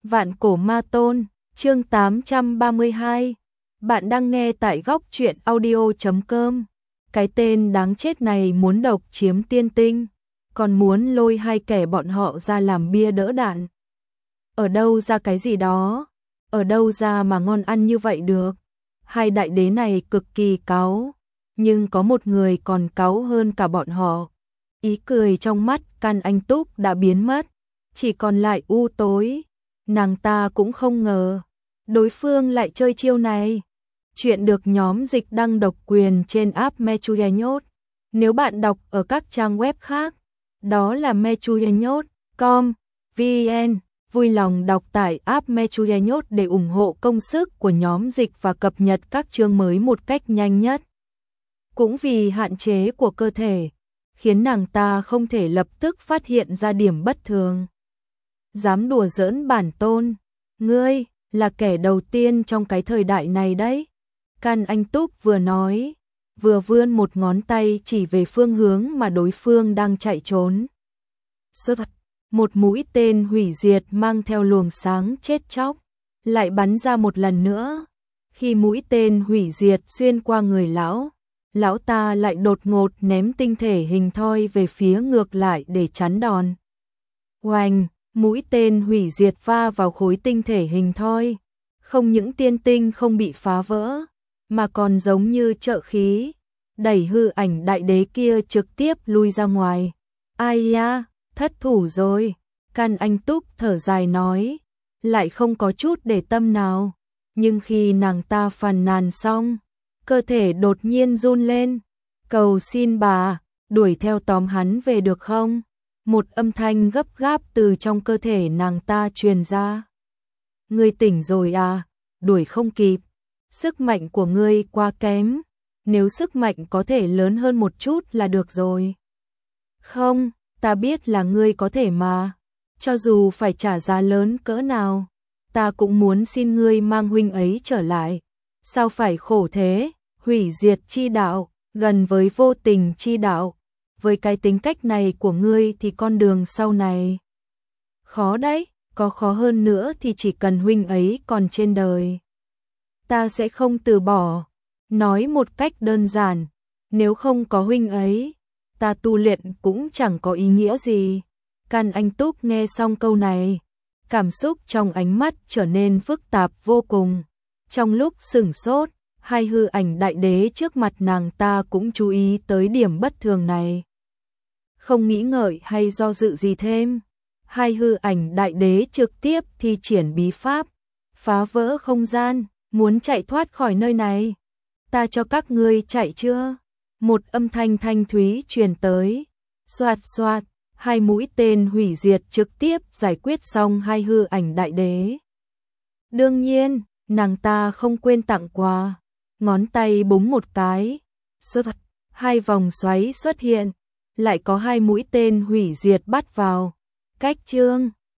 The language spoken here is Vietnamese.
Vạn cổ ma tôn, chương 832. Bạn đang nghe tại góc truyện audio.com. Cái tên đáng chết này muốn độc chiếm tiên tinh, còn muốn lôi hai kẻ bọn họ ra làm bia đỡ đạn. Ở đâu ra cái gì đó? Ở đâu ra mà ngon ăn như vậy được? Hai đại đế này cực kỳ cáu, nhưng có một người còn cáu hơn cả bọn họ. Ý cười trong mắt Can Anh Túc đã biến mất, chỉ còn lại u tối. Nàng ta cũng không ngờ đối phương lại chơi chiêu này. Chuyện được nhóm dịch đăng độc quyền trên app Mechuyenyot. Nếu bạn đọc ở các trang web khác, đó là mechuyenyot.com, vn. Vui lòng đọc tải app Mechuyenyot để ủng hộ công sức của nhóm dịch và cập nhật các chương mới một cách nhanh nhất. Cũng vì hạn chế của cơ thể, khiến nàng ta không thể lập tức phát hiện ra điểm bất thường. Dám đùa giỡn bản tôn, ngươi là kẻ đầu tiên trong cái thời đại này đấy. Can Anh Túc vừa nói, vừa vươn một ngón tay chỉ về phương hướng mà đối phương đang chạy trốn. Một mũi tên hủy diệt mang theo luồng sáng chết chóc, lại bắn ra một lần nữa. Khi mũi tên hủy diệt xuyên qua người lão ta lại đột ngột ném tinh thể hình thoi về phía ngược lại để chắn đòn. Oanh! Mũi tên hủy diệt va vào khối tinh thể hình thoi, không những tiên tinh không bị phá vỡ, mà còn giống như trợ khí, đẩy hư ảnh đại đế kia trực tiếp lui ra ngoài. Ai da, thất thủ rồi, Can Anh Túc thở dài nói, lại không có chút để tâm nào. Nhưng khi nàng ta phàn nàn xong, cơ thể đột nhiên run lên. Cầu xin bà, đuổi theo tóm hắn về được không? Một âm thanh gấp gáp từ trong cơ thể nàng ta truyền ra. Ngươi tỉnh rồi à? Đuổi không kịp. Sức mạnh của ngươi quá kém. Nếu sức mạnh có thể lớn hơn một chút là được rồi. Không, ta biết là ngươi có thể mà. Cho dù phải trả giá lớn cỡ nào, ta cũng muốn xin ngươi mang huynh ấy trở lại. Sao phải khổ thế? Hủy diệt chi đạo, gần với vô tình chi đạo. Với cái tính cách này của ngươi thì con đường sau này khó đấy, có khó hơn nữa thì chỉ cần huynh ấy còn trên đời, ta sẽ không từ bỏ. Nói một cách đơn giản, nếu không có huynh ấy, ta tu luyện cũng chẳng có ý nghĩa gì. Can Anh Túc nghe xong câu này, cảm xúc trong ánh mắt trở nên phức tạp vô cùng. Trong lúc sửng sốt, hai hư ảnh đại đế trước mặt nàng ta cũng chú ý tới điểm bất thường này. Không nghĩ ngợi hay do dự gì thêm, hai hư ảnh đại đế trực tiếp thi triển bí pháp, phá vỡ không gian, muốn chạy thoát khỏi nơi này. Ta cho các ngươi chạy chưa? Một âm thanh thanh thúy truyền tới. Xoạt xoạt, hai mũi tên hủy diệt trực tiếp giải quyết xong hai hư ảnh đại đế. Đương nhiên, nàng ta không quên tặng quà. Ngón tay búng một cái, hai vòng xoáy xuất hiện, lại có hai mũi tên hủy diệt bắt vào. Cách chương